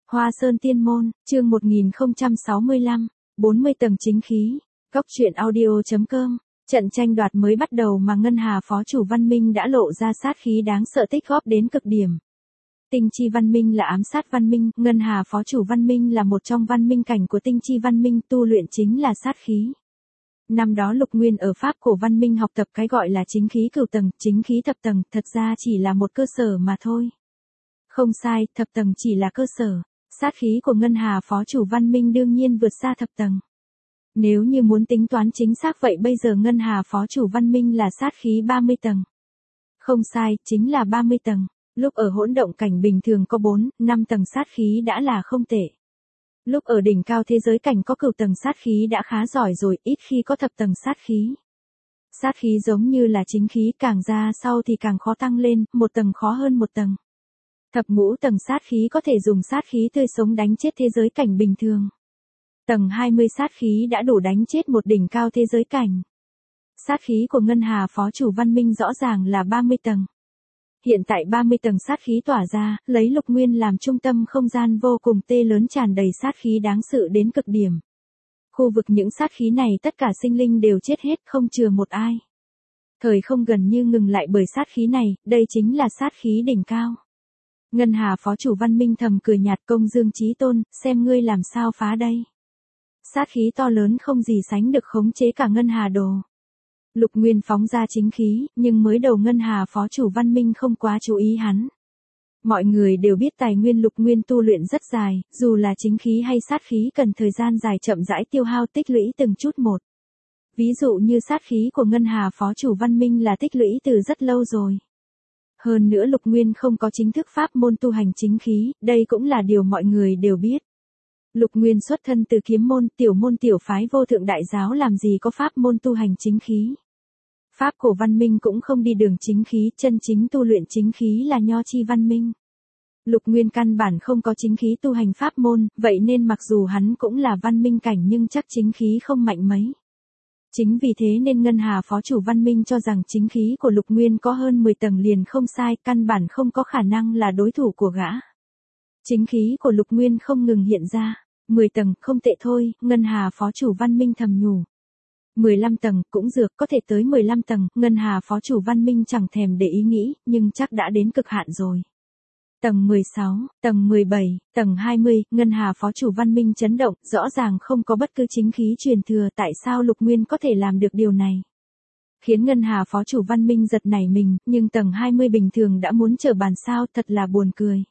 Hoa Sơn Tiên Môn, chương 1065, 40 tầng chính khí. Góc truyện audio.com. Trận tranh đoạt mới bắt đầu mà Ngân Hà Phó Chủ Văn Minh đã lộ ra sát khí đáng sợ tích góp đến cực điểm. Tinh chi văn minh là ám sát văn minh, Ngân Hà Phó Chủ Văn Minh là một trong văn minh cảnh của tinh chi văn minh, tu luyện chính là sát khí. Năm đó Lục Nguyên ở Pháp cổ văn minh học tập cái gọi là chính khí cửu tầng, chính khí thập tầng, thật ra chỉ là một cơ sở mà thôi. Không sai, thập tầng chỉ là cơ sở. Sát khí của Ngân Hà Phó Chủ Văn Minh đương nhiên vượt xa thập tầng. Nếu như muốn tính toán chính xác vậy bây giờ Ngân Hà Phó Chủ Văn Minh là sát khí 30 tầng. Không sai, chính là 30 tầng. Lúc ở hỗn động cảnh bình thường có 4, 5 tầng sát khí đã là không tệ. Lúc ở đỉnh cao thế giới cảnh có cửu tầng sát khí đã khá giỏi rồi, ít khi có thập tầng sát khí. Sát khí giống như là chính khí, càng ra sau thì càng khó tăng lên, một tầng khó hơn một tầng. Thập ngũ tầng sát khí có thể dùng sát khí tươi sống đánh chết thế giới cảnh bình thường. Tầng 20 sát khí đã đủ đánh chết một đỉnh cao thế giới cảnh. Sát khí của Ngân Hà Phó Chủ Văn Minh rõ ràng là 30 tầng. Hiện tại 30 tầng sát khí tỏa ra, lấy Lục Nguyên làm trung tâm không gian vô cùng tê lớn tràn đầy sát khí đáng sợ đến cực điểm. Khu vực những sát khí này tất cả sinh linh đều chết hết không chừa một ai. Thời không gần như ngừng lại bởi sát khí này, đây chính là sát khí đỉnh cao. Ngân Hà Phó Chủ Văn Minh thầm cười nhạt, Công Dương Chí Tôn, xem ngươi làm sao phá đây. Sát khí to lớn không gì sánh được khống chế cả Ngân Hà Đồ. Lục Nguyên phóng ra chính khí, nhưng mới đầu Ngân Hà Phó Chủ Văn Minh không quá chú ý hắn. Mọi người đều biết tài nguyên Lục Nguyên tu luyện rất dài, dù là chính khí hay sát khí cần thời gian dài chậm rãi tiêu hao tích lũy từng chút một. Ví dụ như sát khí của Ngân Hà Phó Chủ Văn Minh là tích lũy từ rất lâu rồi. Hơn nữa Lục Nguyên không có chính thức pháp môn tu hành chính khí, đây cũng là điều mọi người đều biết. Lục Nguyên xuất thân từ kiếm môn, tiểu phái vô thượng đại giáo làm gì có pháp môn tu hành chính khí. Pháp cổ văn minh cũng không đi đường chính khí, chân chính tu luyện chính khí là nho chi văn minh. Lục Nguyên căn bản không có chính khí tu hành pháp môn, vậy nên mặc dù hắn cũng là văn minh cảnh nhưng chắc chính khí không mạnh mấy. Chính vì thế nên Ngân Hà Phó Chủ Văn Minh cho rằng chính khí của Lục Nguyên có hơn 10 tầng liền không sai, căn bản không có khả năng là đối thủ của gã. Chính khí của Lục Nguyên không ngừng hiện ra, 10 tầng, không tệ thôi, Ngân Hà Phó Chủ Văn Minh thầm nhủ. 15 tầng, cũng dược, có thể tới 15 tầng, Ngân Hà Phó Chủ Văn Minh chẳng thèm để ý nghĩ, nhưng chắc đã đến cực hạn rồi. Tầng 16, tầng 17, tầng 20, Ngân Hà Phó Chủ Văn Minh chấn động, rõ ràng không có bất cứ chính khí truyền thừa, tại sao Lục Nguyên có thể làm được điều này. Khiến Ngân Hà Phó Chủ Văn Minh giật nảy mình, nhưng tầng 20 bình thường đã muốn trở bàn sao, thật là buồn cười.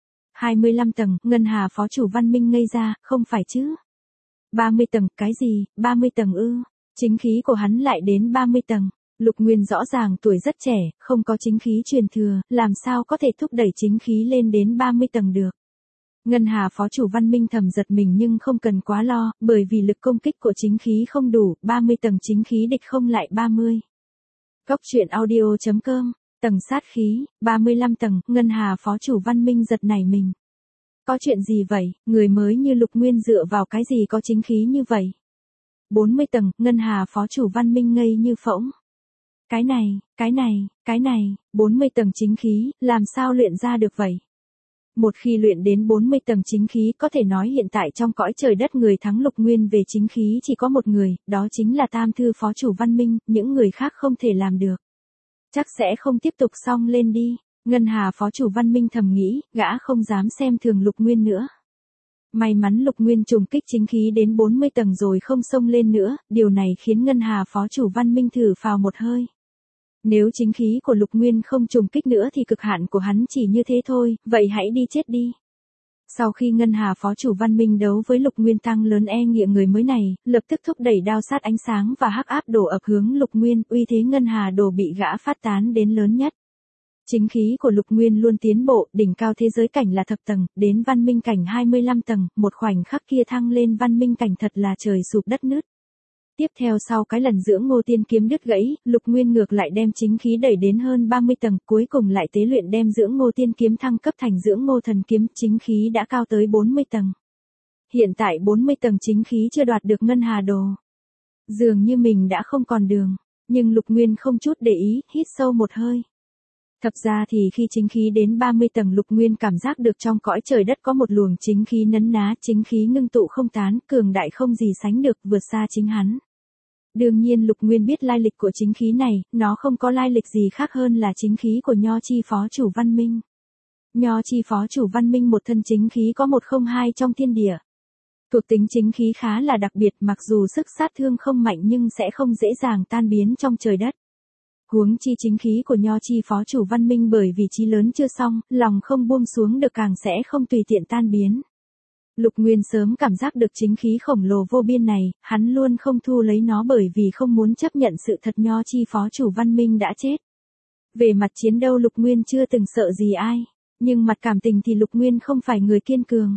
25 tầng, Ngân Hà Phó Chủ Văn Minh ngây ra, không phải chứ. 30 tầng, cái gì, 30 tầng ư, chính khí của hắn lại đến 30 tầng. Lục Nguyên rõ ràng tuổi rất trẻ, không có chính khí truyền thừa, làm sao có thể thúc đẩy chính khí lên đến 30 tầng được. Ngân Hà Phó Chủ Văn Minh thầm giật mình nhưng không cần quá lo, bởi vì lực công kích của chính khí không đủ, 30 tầng chính khí địch không lại 30. Góc truyện audio.com, tầng sát khí, 35 tầng, Ngân Hà Phó Chủ Văn Minh giật nảy mình. Có chuyện gì vậy, người mới như Lục Nguyên dựa vào cái gì có chính khí như vậy? 40 tầng, Ngân Hà Phó Chủ Văn Minh ngây như phỗng. Cái này, 40 tầng chính khí, làm sao luyện ra được vậy? Một khi luyện đến 40 tầng chính khí có thể nói hiện tại trong cõi trời đất người thắng Lục Nguyên về chính khí chỉ có một người, đó chính là Tam Thư Phó Chủ Văn Minh, những người khác không thể làm được. Chắc sẽ không tiếp tục xông lên đi, Ngân Hà Phó Chủ Văn Minh thầm nghĩ, gã không dám xem thường Lục Nguyên nữa. May mắn Lục Nguyên trùng kích chính khí đến 40 tầng rồi không xông lên nữa, điều này khiến Ngân Hà Phó Chủ Văn Minh thở phào một hơi. Nếu chính khí của Lục Nguyên không trùng kích nữa thì cực hạn của hắn chỉ như thế thôi, vậy hãy đi chết đi. Sau khi Ngân Hà Phó Chủ Văn Minh đấu với Lục Nguyên tăng lớn e ngịa người mới này, lập tức thúc đẩy đao sát ánh sáng và hắc áp đổ ập hướng Lục Nguyên, uy thế Ngân Hà Đồ bị gã phát tán đến lớn nhất. Chính khí của Lục Nguyên luôn tiến bộ, đỉnh cao thế giới cảnh là thập tầng, đến văn minh cảnh 25 tầng, một khoảnh khắc kia thăng lên văn minh cảnh thật là trời sụp đất nứt. Tiếp theo sau cái lần dưỡng Ngô Tiên Kiếm đứt gãy, Lục Nguyên ngược lại đem chính khí đẩy đến hơn 30 tầng, cuối cùng lại tế luyện đem dưỡng Ngô Tiên Kiếm thăng cấp thành dưỡng Ngô Thần Kiếm, chính khí đã cao tới 40 tầng. Hiện tại 40 tầng chính khí chưa đoạt được Ngân Hà Đồ. Dường như mình đã không còn đường, nhưng Lục Nguyên không chút để ý, hít sâu một hơi. Thật ra thì khi chính khí đến 30 tầng Lục Nguyên cảm giác được trong cõi trời đất có một luồng chính khí nấn ná, chính khí ngưng tụ không tán, cường đại không gì sánh được, vượt xa chính hắn. Đương nhiên Lục Nguyên biết lai lịch của chính khí này, nó không có lai lịch gì khác hơn là chính khí của Nho Chi Phó Chủ Văn Minh. Nho Chi Phó Chủ Văn Minh một thân chính khí có 102 trong thiên địa. Thuộc tính chính khí khá là đặc biệt, mặc dù sức sát thương không mạnh nhưng sẽ không dễ dàng tan biến trong trời đất. Huống chi chính khí của Nho Chi Phó Chủ Văn Minh bởi vì chí lớn chưa xong, lòng không buông xuống được càng sẽ không tùy tiện tan biến. Lục Nguyên sớm cảm giác được chính khí khổng lồ vô biên này, hắn luôn không thu lấy nó bởi vì không muốn chấp nhận sự thật Nho Chi Phó Chủ Văn Minh đã chết. Về mặt chiến đấu Lục Nguyên chưa từng sợ gì ai, nhưng mặt cảm tình thì Lục Nguyên không phải người kiên cường.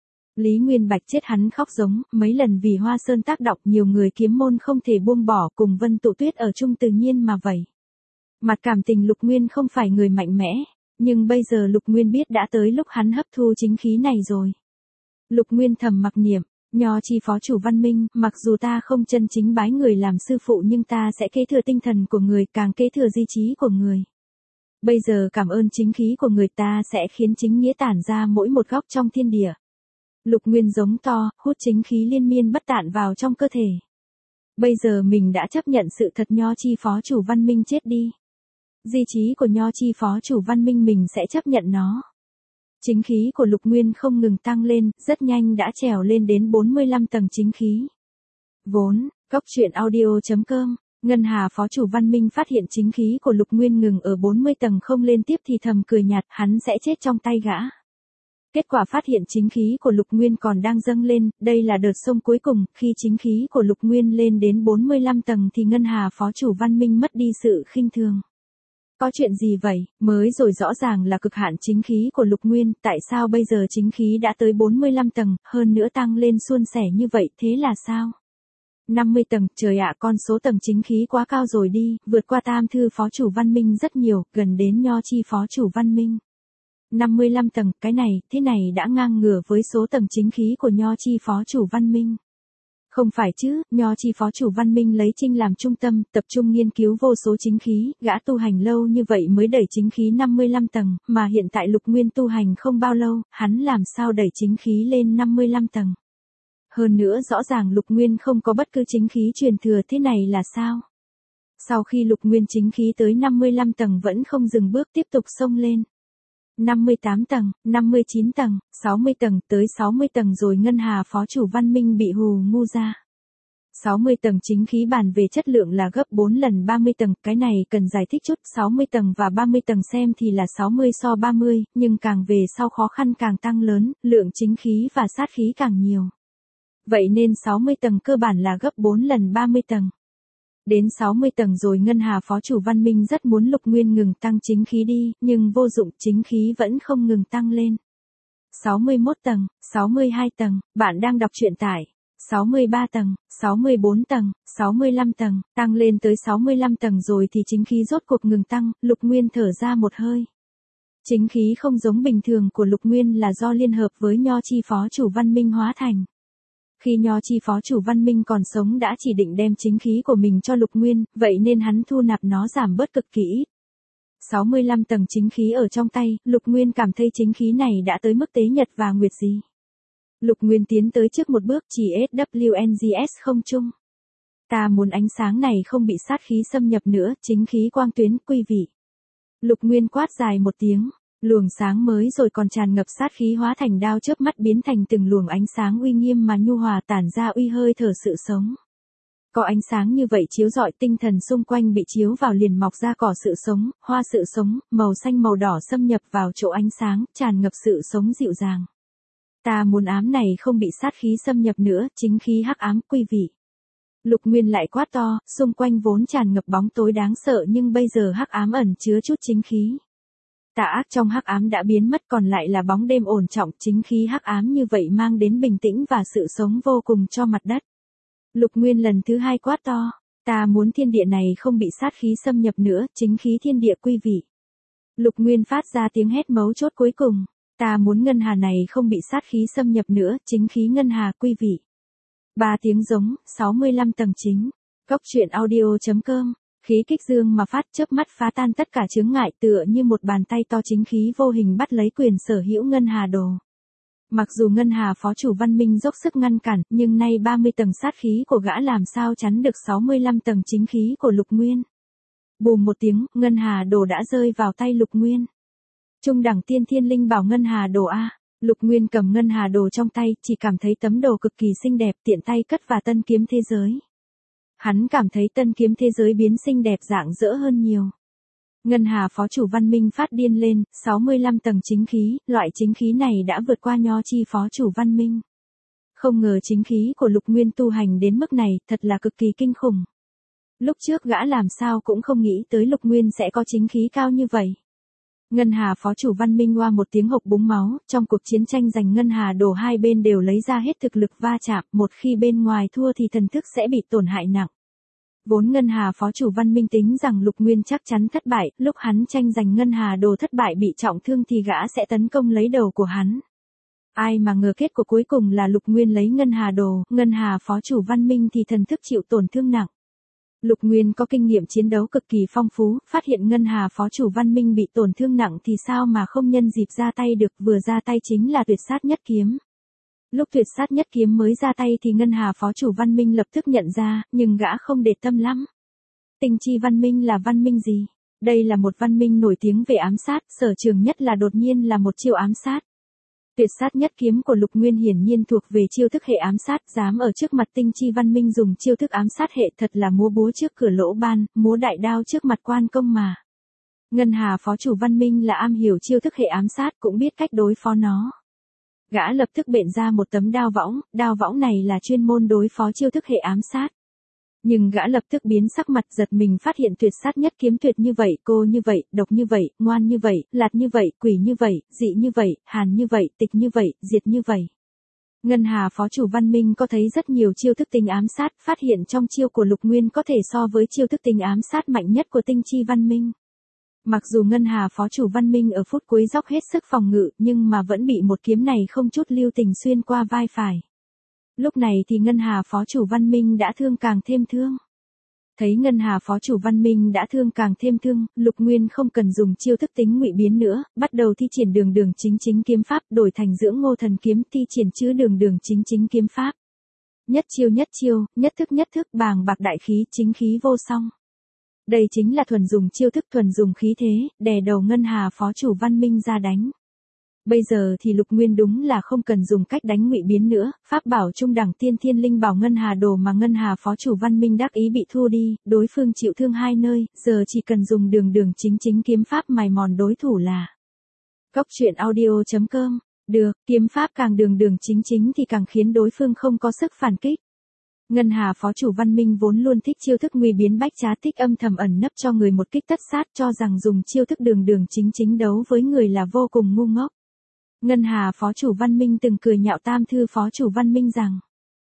Lý Nguyên Bạch chết hắn khóc giống, mấy lần vì Hoa Sơn tác động nhiều người kiếm môn không thể buông bỏ, cùng Vân Tụ Tuyết ở chung tự nhiên mà vậy. Mặt cảm tình Lục Nguyên không phải người mạnh mẽ, nhưng bây giờ Lục Nguyên biết đã tới lúc hắn hấp thu chính khí này rồi. Lục Nguyên thầm mặc niệm, Nho Chi Phó Chủ Văn Minh, mặc dù ta không chân chính bái người làm sư phụ nhưng ta sẽ kế thừa tinh thần của người, càng kế thừa di trí của người. Bây giờ cảm ơn chính khí của người, ta sẽ khiến chính nghĩa tản ra mỗi một góc trong thiên địa. Lục Nguyên giống to, hút chính khí liên miên bất tản vào trong cơ thể. Bây giờ mình đã chấp nhận sự thật Nho Chi Phó Chủ Văn Minh chết đi. Di trí của Nho Chi Phó Chủ Văn Minh mình sẽ chấp nhận nó. Chính khí của Lục Nguyên không ngừng tăng lên, rất nhanh đã trèo lên đến 45 tầng chính khí. Vốn, Góc Truyện Audio.com, Ngân Hà Phó Chủ Văn Minh phát hiện chính khí của Lục Nguyên ngừng ở 40 tầng không lên tiếp thì thầm cười nhạt, hắn sẽ chết trong tay gã. Kết quả phát hiện chính khí của Lục Nguyên còn đang dâng lên, đây là đợt sông cuối cùng, khi chính khí của Lục Nguyên lên đến 45 tầng thì Ngân Hà Phó Chủ Văn Minh mất đi sự khinh thường. Có chuyện gì vậy, mới rồi rõ ràng là cực hạn chính khí của Lục Nguyên, tại sao bây giờ chính khí đã tới 45 tầng, hơn nữa tăng lên suôn sẻ như vậy, thế là sao? 50 tầng, trời ạ, con số tầng chính khí quá cao rồi đi, vượt qua Tam Thư Phó Chủ Văn Minh rất nhiều, gần đến Nho Chi Phó Chủ Văn Minh. 55 tầng, cái này, thế này đã ngang ngửa với số tầng chính khí của Nho Chi Phó Chủ Văn Minh. Không phải chứ, Nho Chi Phó Chủ Văn Minh lấy Trinh làm trung tâm, tập trung nghiên cứu vô số chính khí, gã tu hành lâu như vậy mới đẩy chính khí 55 tầng, mà hiện tại Lục Nguyên tu hành không bao lâu, hắn làm sao đẩy chính khí lên 55 tầng. Hơn nữa rõ ràng Lục Nguyên không có bất cứ chính khí truyền thừa, thế này là sao? Sau khi Lục Nguyên chính khí tới 55 tầng vẫn không dừng bước, tiếp tục xông lên. 58 tầng, 59 tầng, 60 tầng, tới 60 tầng rồi Ngân Hà Phó Chủ Văn Minh bị hù ngu ra. 60 tầng chính khí bàn về chất lượng là gấp 4 lần 30 tầng, cái này cần giải thích chút, 60 tầng và 30 tầng xem thì là 60 so 30, nhưng càng về sau khó khăn càng tăng lớn, lượng chính khí và sát khí càng nhiều. Vậy nên 60 tầng cơ bản là gấp 4 lần 30 tầng. Đến 60 tầng rồi Ngân Hà Phó Chủ Văn Minh rất muốn Lục Nguyên ngừng tăng chính khí đi, nhưng vô dụng, chính khí vẫn không ngừng tăng lên. 61 tầng, 62 tầng, bạn đang đọc truyện tại 63 tầng, 64 tầng, 65 tầng, tăng lên tới 65 tầng rồi thì chính khí rốt cuộc ngừng tăng, Lục Nguyên thở ra một hơi. Chính khí không giống bình thường của Lục Nguyên là do liên hợp với Nho Chi Phó Chủ Văn Minh hóa thành. Khi Nho Chi Phó Chủ Văn Minh còn sống đã chỉ định đem chính khí của mình cho Lục Nguyên, vậy nên hắn thu nạp nó giảm bớt cực kỳ ít. 65 tầng chính khí ở trong tay, Lục Nguyên cảm thấy chính khí này đã tới mức tế nhật và nguyệt gì. Lục Nguyên tiến tới trước một bước, chỉ SWNGS không chung. Ta muốn ánh sáng này không bị sát khí xâm nhập nữa, chính khí quang tuyến, quý vị. Lục Nguyên quát dài một tiếng. Luồng sáng mới rồi còn tràn ngập sát khí hóa thành đao chớp mắt biến thành từng luồng ánh sáng uy nghiêm mà nhu hòa tản ra uy hơi thở sự sống. Có ánh sáng như vậy chiếu rọi tinh thần xung quanh bị chiếu vào liền mọc ra cỏ sự sống, hoa sự sống, màu xanh màu đỏ xâm nhập vào chỗ ánh sáng, tràn ngập sự sống dịu dàng. Ta muốn ám này không bị sát khí xâm nhập nữa, chính khí hắc ám, quý vị. Lục Nguyên lại quát to, xung quanh vốn tràn ngập bóng tối đáng sợ nhưng bây giờ hắc ám ẩn chứa chút chính khí. Tà ác trong hắc ám đã biến mất, còn lại là bóng đêm ổn trọng, chính khí hắc ám như vậy mang đến bình tĩnh và sự sống vô cùng cho mặt đất. Lục Nguyên lần thứ hai quát to, ta muốn thiên địa này không bị sát khí xâm nhập nữa, chính khí thiên địa, quý vị. Lục Nguyên phát ra tiếng hét mấu chốt cuối cùng, ta muốn ngân hà này không bị sát khí xâm nhập nữa, chính khí ngân hà, quý vị. 3 tiếng giống, 65 tầng chính. Góc Truyện Audio.com Khí kích dương mà phát, chớp mắt phá tan tất cả chướng ngại, tựa như một bàn tay to chính khí vô hình bắt lấy quyền sở hữu Ngân Hà Đồ. Mặc dù Ngân Hà phó chủ Văn Minh dốc sức ngăn cản, nhưng nay 30 tầng sát khí của gã làm sao chắn được 65 tầng chính khí của Lục Nguyên. Bùm một tiếng, Ngân Hà Đồ đã rơi vào tay Lục Nguyên. Trung đẳng tiên thiên linh bảo Ngân Hà Đồ A. Lục Nguyên cầm Ngân Hà Đồ trong tay, chỉ cảm thấy tấm đồ cực kỳ xinh đẹp, tiện tay cất vào tân kiếm thế giới. Hắn cảm thấy tân kiếm thế giới biến xinh đẹp rạng rỡ hơn nhiều. Ngân Hà phó chủ Văn Minh phát điên lên, 65 tầng chính khí, loại chính khí này đã vượt qua Nho Chi phó chủ Văn Minh. Không ngờ chính khí của Lục Nguyên tu hành đến mức này, thật là cực kỳ kinh khủng. Lúc trước gã làm sao cũng không nghĩ tới Lục Nguyên sẽ có chính khí cao như vậy. Ngân Hà phó chủ Văn Minh oa một tiếng hộc búng máu, trong cuộc chiến tranh giành Ngân Hà Đồ hai bên đều lấy ra hết thực lực va chạm, một khi bên ngoài thua thì thần thức sẽ bị tổn hại nặng. Vốn Ngân Hà phó chủ Văn Minh tính rằng Lục Nguyên chắc chắn thất bại, lúc hắn tranh giành Ngân Hà Đồ thất bại bị trọng thương thì gã sẽ tấn công lấy đầu của hắn. Ai mà ngờ kết của cuối cùng là Lục Nguyên lấy Ngân Hà Đồ, Ngân Hà phó chủ Văn Minh thì thần thức chịu tổn thương nặng. Lục Nguyên có kinh nghiệm chiến đấu cực kỳ phong phú, phát hiện Ngân Hà phó chủ Văn Minh bị tổn thương nặng thì sao mà không nhân dịp ra tay được, vừa ra tay chính là tuyệt sát nhất kiếm. Lúc tuyệt sát nhất kiếm mới ra tay thì Ngân Hà phó chủ Văn Minh lập tức nhận ra, nhưng gã không để tâm lắm. Tinh chi văn minh là văn minh gì? Đây là một văn minh nổi tiếng về ám sát, sở trường nhất là đột nhiên là một chiêu ám sát. Tuyệt sát nhất kiếm của Lục Nguyên hiển nhiên thuộc về chiêu thức hệ ám sát, dám ở trước mặt tinh chi văn minh dùng chiêu thức ám sát hệ thật là múa búa trước cửa lỗ ban, múa đại đao trước mặt quan công mà. Ngân Hà phó chủ Văn Minh là am hiểu chiêu thức hệ ám sát, cũng biết cách đối phó nó. Gã lập tức bện ra một tấm đao võng này là chuyên môn đối phó chiêu thức hệ ám sát. Nhưng gã lập tức biến sắc mặt, giật mình phát hiện tuyệt sát nhất kiếm tuyệt như vậy, cô như vậy, độc như vậy, ngoan như vậy, lạt như vậy, quỷ như vậy, dị như vậy, hàn như vậy, tịch như vậy, diệt như vậy. Ngân Hà phó chủ Văn Minh có thấy rất nhiều chiêu thức tính ám sát, phát hiện trong chiêu của Lục Nguyên có thể so với chiêu thức tính ám sát mạnh nhất của tinh chi Văn Minh. Mặc dù Ngân Hà phó chủ Văn Minh ở phút cuối dốc hết sức phòng ngự, nhưng mà vẫn bị một kiếm này không chút lưu tình xuyên qua vai phải. Lúc này thì Ngân Hà phó chủ Văn Minh đã thương càng thêm thương. Thấy Ngân Hà phó chủ Văn Minh đã thương càng thêm thương, Lục Nguyên không cần dùng chiêu thức tính ngụy biến nữa, bắt đầu thi triển đường đường chính chính kiếm pháp, đổi thành dưỡng ngô thần kiếm, thi triển chữ đường đường chính chính kiếm pháp. Nhất chiêu, nhất thức, bàng bạc đại khí, chính khí vô song. Đây chính là thuần dùng chiêu thức, thuần dùng khí thế, đè đầu Ngân Hà phó chủ Văn Minh ra đánh. Bây giờ thì Lục Nguyên đúng là không cần dùng cách đánh ngụy biến nữa, pháp bảo trung đẳng tiên thiên linh bảo Ngân Hà Đồ mà Ngân Hà phó chủ Văn Minh đắc ý bị thua đi, đối phương chịu thương hai nơi, giờ chỉ cần dùng đường đường chính chính kiếm pháp mài mòn đối thủ là. Goctruyện audio.com. Được, kiếm pháp càng đường đường chính chính thì càng khiến đối phương không có sức phản kích. Ngân Hà phó chủ Văn Minh vốn luôn thích chiêu thức ngụy biến bách trá tích âm thầm ẩn nấp cho người một kích tất sát, cho rằng dùng chiêu thức đường đường chính chính đấu với người là vô cùng ngu ngốc. Ngân Hà phó chủ Văn Minh từng cười nhạo Tam Thư phó chủ Văn Minh rằng: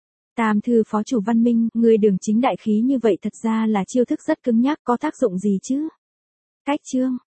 Tam Thư phó chủ Văn Minh, người đường chính đại khí như vậy thật ra là chiêu thức rất cứng nhắc, có tác dụng gì chứ? Cách chương